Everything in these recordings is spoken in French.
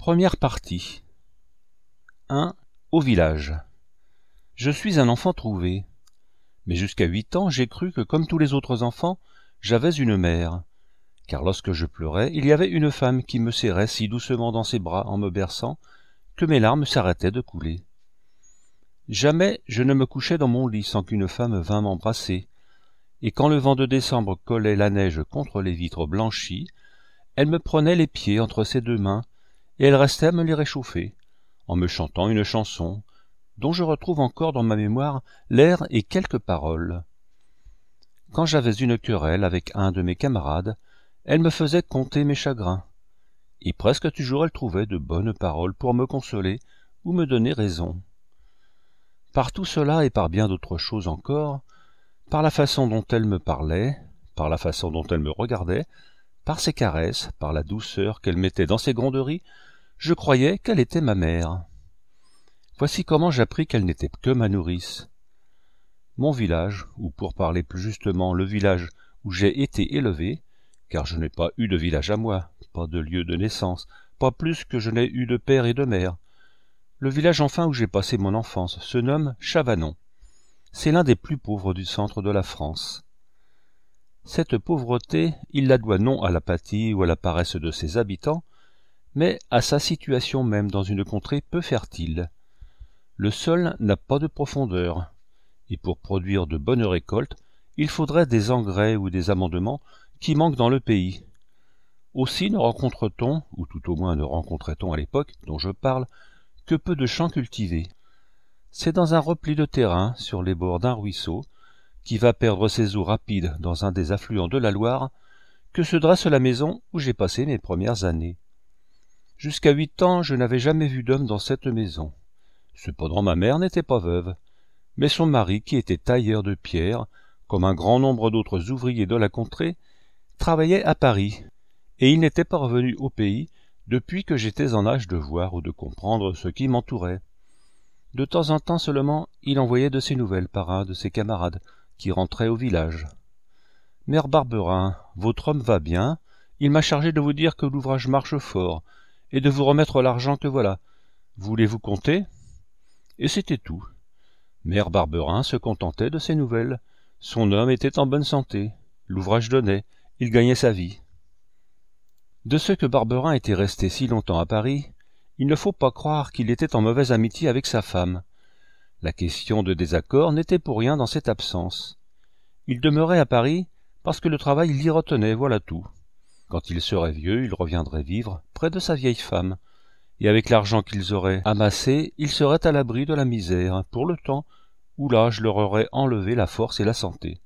Première partie. 1. Au village. Je suis un enfant trouvé. Mais jusqu'à 8 ans, j'ai cru que, comme tous les autres enfants, j'avais une mère. Car lorsque je pleurais, il y avait une femme qui me serrait si doucement dans ses bras en me berçant que mes larmes s'arrêtaient de couler. Jamais je ne me couchais dans mon lit sans qu'une femme vînt m'embrasser, et quand le vent de décembre collait la neige contre les vitres blanchies, elle me prenait les pieds entre ses 2 mains, et elle restait à me les réchauffer, en me chantant une chanson, dont je retrouve encore dans ma mémoire l'air et quelques paroles. Quand j'avais une querelle avec un de mes camarades, elle me faisait conter mes chagrins, et presque toujours elle trouvait de bonnes paroles pour me consoler ou me donner raison. Par tout cela et par bien d'autres choses encore, par la façon dont elle me parlait, par la façon dont elle me regardait, par ses caresses, par la douceur qu'elle mettait dans ses gronderies, je croyais qu'elle était ma mère. Voici comment j'appris qu'elle n'était que ma nourrice. Mon village, ou pour parler plus justement le village où j'ai été élevé, car je n'ai pas eu de village à moi, pas de lieu de naissance, pas plus que je n'ai eu de père et de mère. Le village enfin où j'ai passé mon enfance se nomme Chavanon. C'est l'un des plus pauvres du centre de la France. Cette pauvreté, il la doit non à l'apathie ou à la paresse de ses habitants, mais à sa situation même dans une contrée peu fertile. Le sol n'a pas de profondeur, et pour produire de bonnes récoltes, il faudrait des engrais ou des amendements qui manquent dans le pays. Aussi ne rencontre-t-on, ou tout au moins ne rencontrait-on à l'époque dont je parle, que peu de champs cultivés. C'est dans un repli de terrain, sur les bords d'un ruisseau, qui va perdre ses eaux rapides dans un des affluents de la Loire, que se dresse la maison où j'ai passé mes premières années. Jusqu'à 8 ans, je n'avais jamais vu d'homme dans cette maison. Cependant ma mère n'était pas veuve, mais son mari, qui était tailleur de pierre, comme un grand nombre d'autres ouvriers de la contrée, travaillait à Paris, et il n'était pas revenu au pays depuis que j'étais en âge de voir ou de comprendre ce qui m'entourait. De temps en temps seulement, il envoyait de ses nouvelles par un de ses camarades qui rentrait au village. « Mère Barberin, votre homme va bien, il m'a chargé de vous dire que l'ouvrage marche fort, et de vous remettre l'argent que voilà. Voulez-vous compter ?» Et c'était tout. Mère Barberin se contentait de ces nouvelles. Son homme était en bonne santé, l'ouvrage donnait, il gagnait sa vie. De ce que Barberin était resté si longtemps à Paris, il ne faut pas croire qu'il était en mauvaise amitié avec sa femme. La question de désaccord n'était pour rien dans cette absence. Il demeurait à Paris parce que le travail l'y retenait, voilà tout. Quand il serait vieux, il reviendrait vivre près de sa vieille femme, et avec l'argent qu'ils auraient amassé, il serait à l'abri de la misère, pour le temps où l'âge leur aurait enlevé la force et la santé.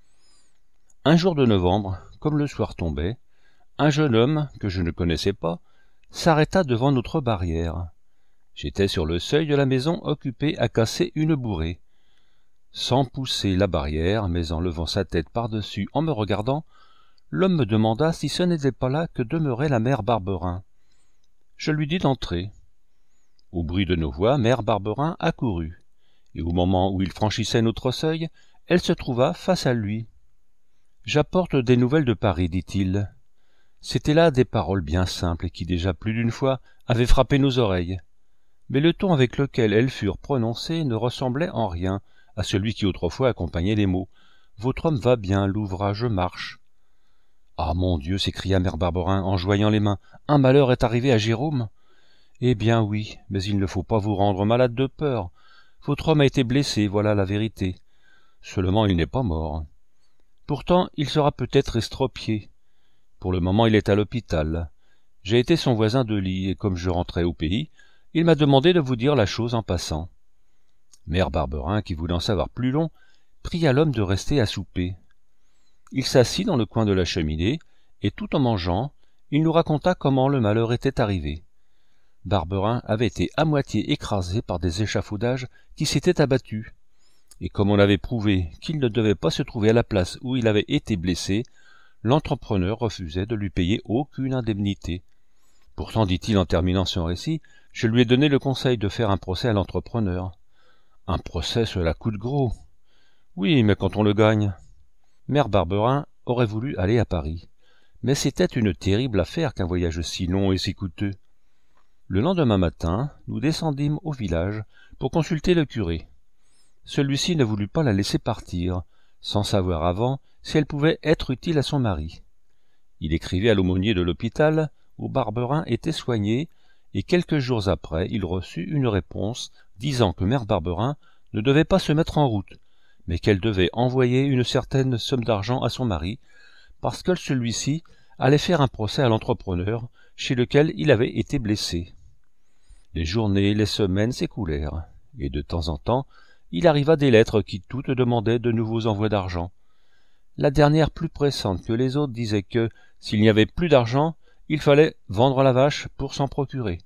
Un jour de novembre, comme le soir tombait, un jeune homme, que je ne connaissais pas, s'arrêta devant notre barrière. J'étais sur le seuil de la maison occupé à casser une bourrée. Sans pousser la barrière, mais en levant sa tête par-dessus en me regardant, l'homme me demanda si ce n'était pas là que demeurait la mère Barberin. Je lui dis d'entrer. Au bruit de nos voix, mère Barberin accourut, et au moment où il franchissait notre seuil, elle se trouva face à lui. « J'apporte des nouvelles de Paris, dit-il. » C'étaient là des paroles bien simples et qui déjà plus d'une fois avaient frappé nos oreilles. Mais le ton avec lequel elles furent prononcées ne ressemblait en rien à celui qui autrefois accompagnait les mots. « Votre homme va bien, l'ouvrage marche. » « Ah, mon Dieu !» s'écria mère Barberin en joignant les mains. « Un malheur est arrivé à Jérôme !»« Eh bien oui, mais il ne faut pas vous rendre malade de peur. Votre homme a été blessé, voilà la vérité. Seulement il n'est pas mort. Pourtant il sera peut-être estropié. Pour le moment il est à l'hôpital. J'ai été son voisin de lit, et comme je rentrais au pays, il m'a demandé de vous dire la chose en passant. » Mère Barberin, qui voulut en savoir plus long, pria l'homme de rester à souper. Il s'assit dans le coin de la cheminée, et tout en mangeant, il nous raconta comment le malheur était arrivé. Barberin avait été à moitié écrasé par des échafaudages qui s'étaient abattus, et comme on avait prouvé qu'il ne devait pas se trouver à la place où il avait été blessé, l'entrepreneur refusait de lui payer aucune indemnité. Pourtant, dit-il en terminant son récit, je lui ai donné le conseil de faire un procès à l'entrepreneur. Un procès, cela coûte gros. Oui, mais quand on le gagne. Mère Barberin aurait voulu aller à Paris, mais c'était une terrible affaire qu'un voyage si long et si coûteux. Le lendemain matin, nous descendîmes au village pour consulter le curé. Celui-ci ne voulut pas la laisser partir, sans savoir avant si elle pouvait être utile à son mari. Il écrivit à l'aumônier de l'hôpital où Barberin était soigné, et quelques jours après il reçut une réponse disant que mère Barberin ne devait pas se mettre en route, mais qu'elle devait envoyer une certaine somme d'argent à son mari, parce que celui-ci allait faire un procès à l'entrepreneur chez lequel il avait été blessé. Les journées, les semaines s'écoulèrent, et de temps en temps, il arriva des lettres qui toutes demandaient de nouveaux envois d'argent. La dernière, plus pressante que les autres, disait que, s'il n'y avait plus d'argent, il fallait vendre la vache pour s'en procurer.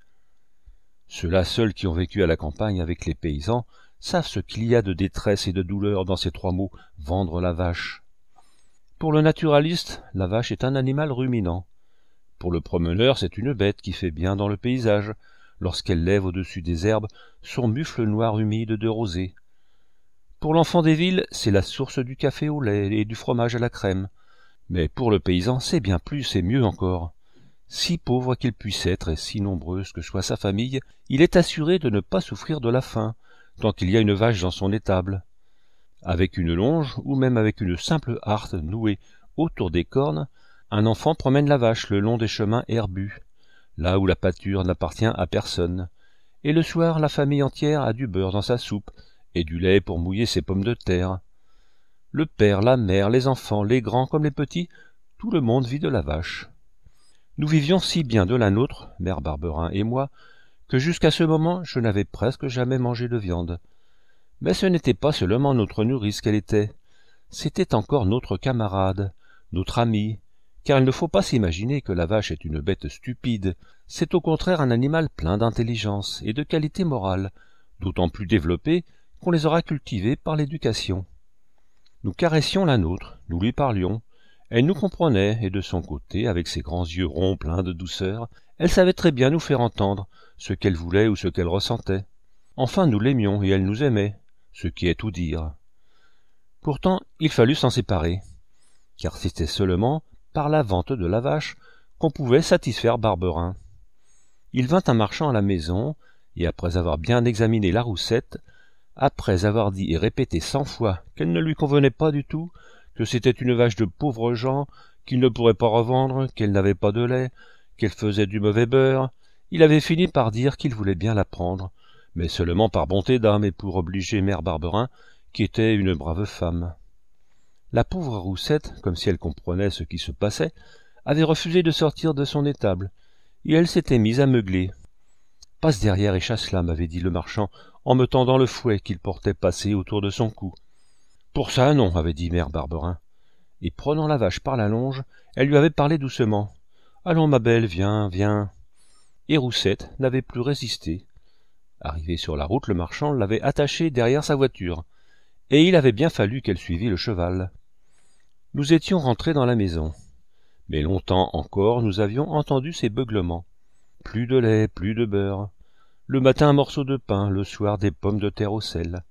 Ceux-là seuls qui ont vécu à la campagne avec les paysans savent ce qu'il y a de détresse et de douleur dans ces trois mots « vendre la vache ». Pour le naturaliste, la vache est un animal ruminant. Pour le promeneur, c'est une bête qui fait bien dans le paysage, lorsqu'elle lève au-dessus des herbes son mufle noir humide de rosée. Pour l'enfant des villes, c'est la source du café au lait et du fromage à la crème. Mais pour le paysan, c'est bien plus et mieux encore. Si pauvre qu'il puisse être et si nombreuse que soit sa famille, il est assuré de ne pas souffrir de la faim, tant qu'il y a une vache dans son étable. Avec une longe ou même avec une simple harte nouée autour des cornes, un enfant promène la vache le long des chemins herbus, là où la pâture n'appartient à personne, et le soir la famille entière a du beurre dans sa soupe et du lait pour mouiller ses pommes de terre. Le père, la mère, les enfants, les grands comme les petits, tout le monde vit de la vache. Nous vivions si bien de la nôtre, mère Barberin et moi, que jusqu'à ce moment je n'avais presque jamais mangé de viande. Mais ce n'était pas seulement notre nourrice qu'elle était, c'était encore notre camarade, notre amie, car il ne faut pas s'imaginer que la vache est une bête stupide, c'est au contraire un animal plein d'intelligence et de qualité morale, d'autant plus développée qu'on les aura cultivées par l'éducation. Nous caressions la nôtre, nous lui parlions, elle nous comprenait, et de son côté, avec ses grands yeux ronds pleins de douceur, elle savait très bien nous faire entendre ce qu'elle voulait ou ce qu'elle ressentait. Enfin nous l'aimions et elle nous aimait, ce qui est tout dire. Pourtant il fallut s'en séparer, car c'était seulement par la vente de la vache qu'on pouvait satisfaire Barberin. Il vint un marchand à la maison, et après avoir bien examiné la roussette, après avoir dit et répété 100 fois qu'elle ne lui convenait pas du tout, que c'était une vache de pauvres gens, qu'il ne pourrait pas revendre, qu'elle n'avait pas de lait, qu'elle faisait du mauvais beurre, il avait fini par dire qu'il voulait bien la prendre, mais seulement par bonté d'âme et pour obliger mère Barberin, qui était une brave femme. La pauvre Roussette, comme si elle comprenait ce qui se passait, avait refusé de sortir de son étable, et elle s'était mise à meugler. « Passe derrière et chasse-la, m'avait dit le marchand, en me tendant le fouet qu'il portait passé autour de son cou. « Pour ça, non, avait dit mère Barberin. Et prenant la vache par la longe, elle lui avait parlé doucement. « Allons, ma belle, viens, viens. » Et Roussette n'avait plus résisté. Arrivé sur la route, le marchand l'avait attachée derrière sa voiture, et il avait bien fallu qu'elle suivît le cheval. Nous étions rentrés dans la maison, mais longtemps encore nous avions entendu ces beuglements. Plus de lait, plus de beurre. Le matin un morceau de pain, le soir des pommes de terre au sel.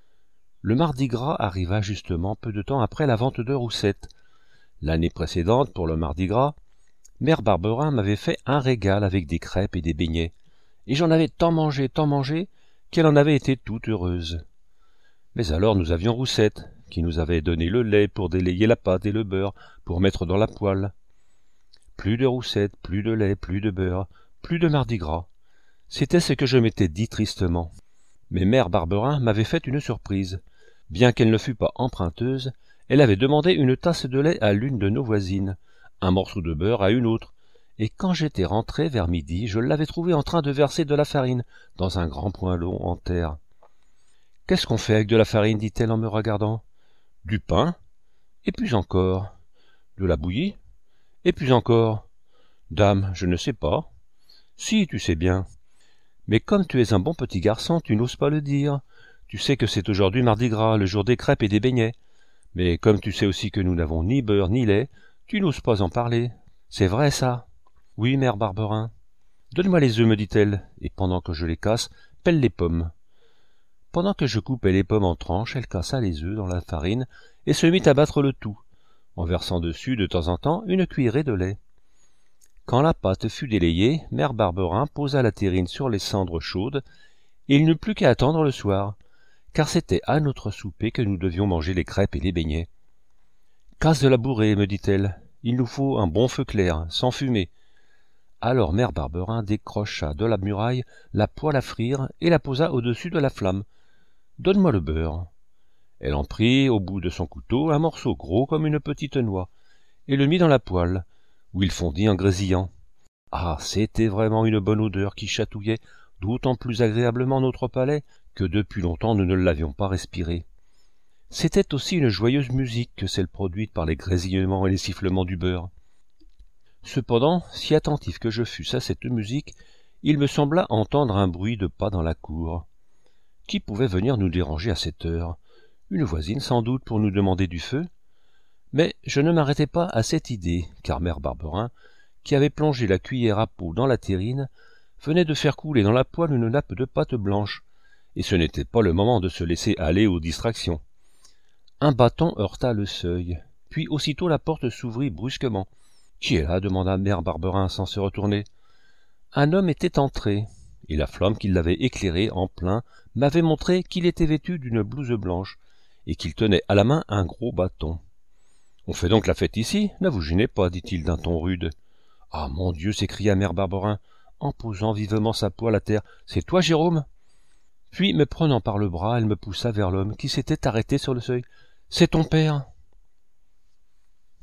Le mardi gras arriva justement peu de temps après la vente de Roussette. L'année précédente, pour le mardi gras, mère Barberin m'avait fait un régal avec des crêpes et des beignets, et j'en avais tant mangé, qu'elle en avait été toute heureuse. Mais alors nous avions Roussette, qui nous avait donné le lait pour délayer la pâte et le beurre pour mettre dans la poêle. Plus de Roussette, plus de lait, plus de beurre, plus de mardi gras. C'était ce que je m'étais dit tristement. Mais mère Barberin m'avait fait une surprise. Bien qu'elle ne fût pas emprunteuse, elle avait demandé une tasse de lait à l'une de nos voisines, un morceau de beurre à une autre, et quand j'étais rentré vers midi, je l'avais trouvée en train de verser de la farine dans un grand poêlon en terre. « Qu'est-ce qu'on fait avec de la farine » dit-elle en me regardant. « Du pain. Et puis encore. De la bouillie. Et puis encore. Dame, je ne sais pas. Si, tu sais bien. Mais comme tu es un bon petit garçon, tu n'oses pas le dire. Tu sais que c'est aujourd'hui mardi gras, le jour des crêpes et des beignets. Mais comme tu sais aussi que nous n'avons ni beurre ni lait, tu n'oses pas en parler. C'est vrai, ça? Oui, mère Barberin. Donne-moi les œufs, me dit-elle, et pendant que je les casse, pèle les pommes. Pendant que je coupais les pommes en tranches, elle cassa les œufs dans la farine et se mit à battre le tout, en versant dessus de temps en temps une cuillerée de lait. Quand la pâte fut délayée, mère Barberin posa la terrine sur les cendres chaudes, et il n'eut plus qu'à attendre le soir, car c'était à notre souper que nous devions manger les crêpes et les beignets. « Casse de la bourrée, me dit-elle, il nous faut un bon feu clair, sans fumée. » Alors mère Barberin décrocha de la muraille la poêle à frire et la posa au-dessus de la flamme. « Donne-moi le beurre. » Elle en prit au bout de son couteau un morceau gros comme une petite noix, et le mit dans la poêle, où il fondit en grésillant. Ah, c'était vraiment une bonne odeur qui chatouillait d'autant plus agréablement notre palais que depuis longtemps nous ne l'avions pas respiré. C'était aussi une joyeuse musique que celle produite par les grésillements et les sifflements du beurre. Cependant, si attentif que je fusse à cette musique, il me sembla entendre un bruit de pas dans la cour. Qui pouvait venir nous déranger à cette heure? Une voisine sans doute pour nous demander du feu? Mais je ne m'arrêtai pas à cette idée, car mère Barberin, qui avait plongé la cuillère à peau dans la terrine, venait de faire couler dans la poêle une nappe de pâte blanche, et ce n'était pas le moment de se laisser aller aux distractions. Un bâton heurta le seuil, puis aussitôt la porte s'ouvrit brusquement. « Qui est là » demanda mère Barberin sans se retourner. Un homme était entré, et la flamme qui l'avait éclairé en plein m'avait montré qu'il était vêtu d'une blouse blanche, et qu'il tenait à la main un gros bâton. « On fait donc la fête ici, ne vous gênez pas, dit-il d'un ton rude. »« Ah, mon Dieu » s'écria mère Barberin, en posant vivement sa poêle à terre. « C'est toi, Jérôme ?» Puis, me prenant par le bras, elle me poussa vers l'homme qui s'était arrêté sur le seuil. « C'est ton père »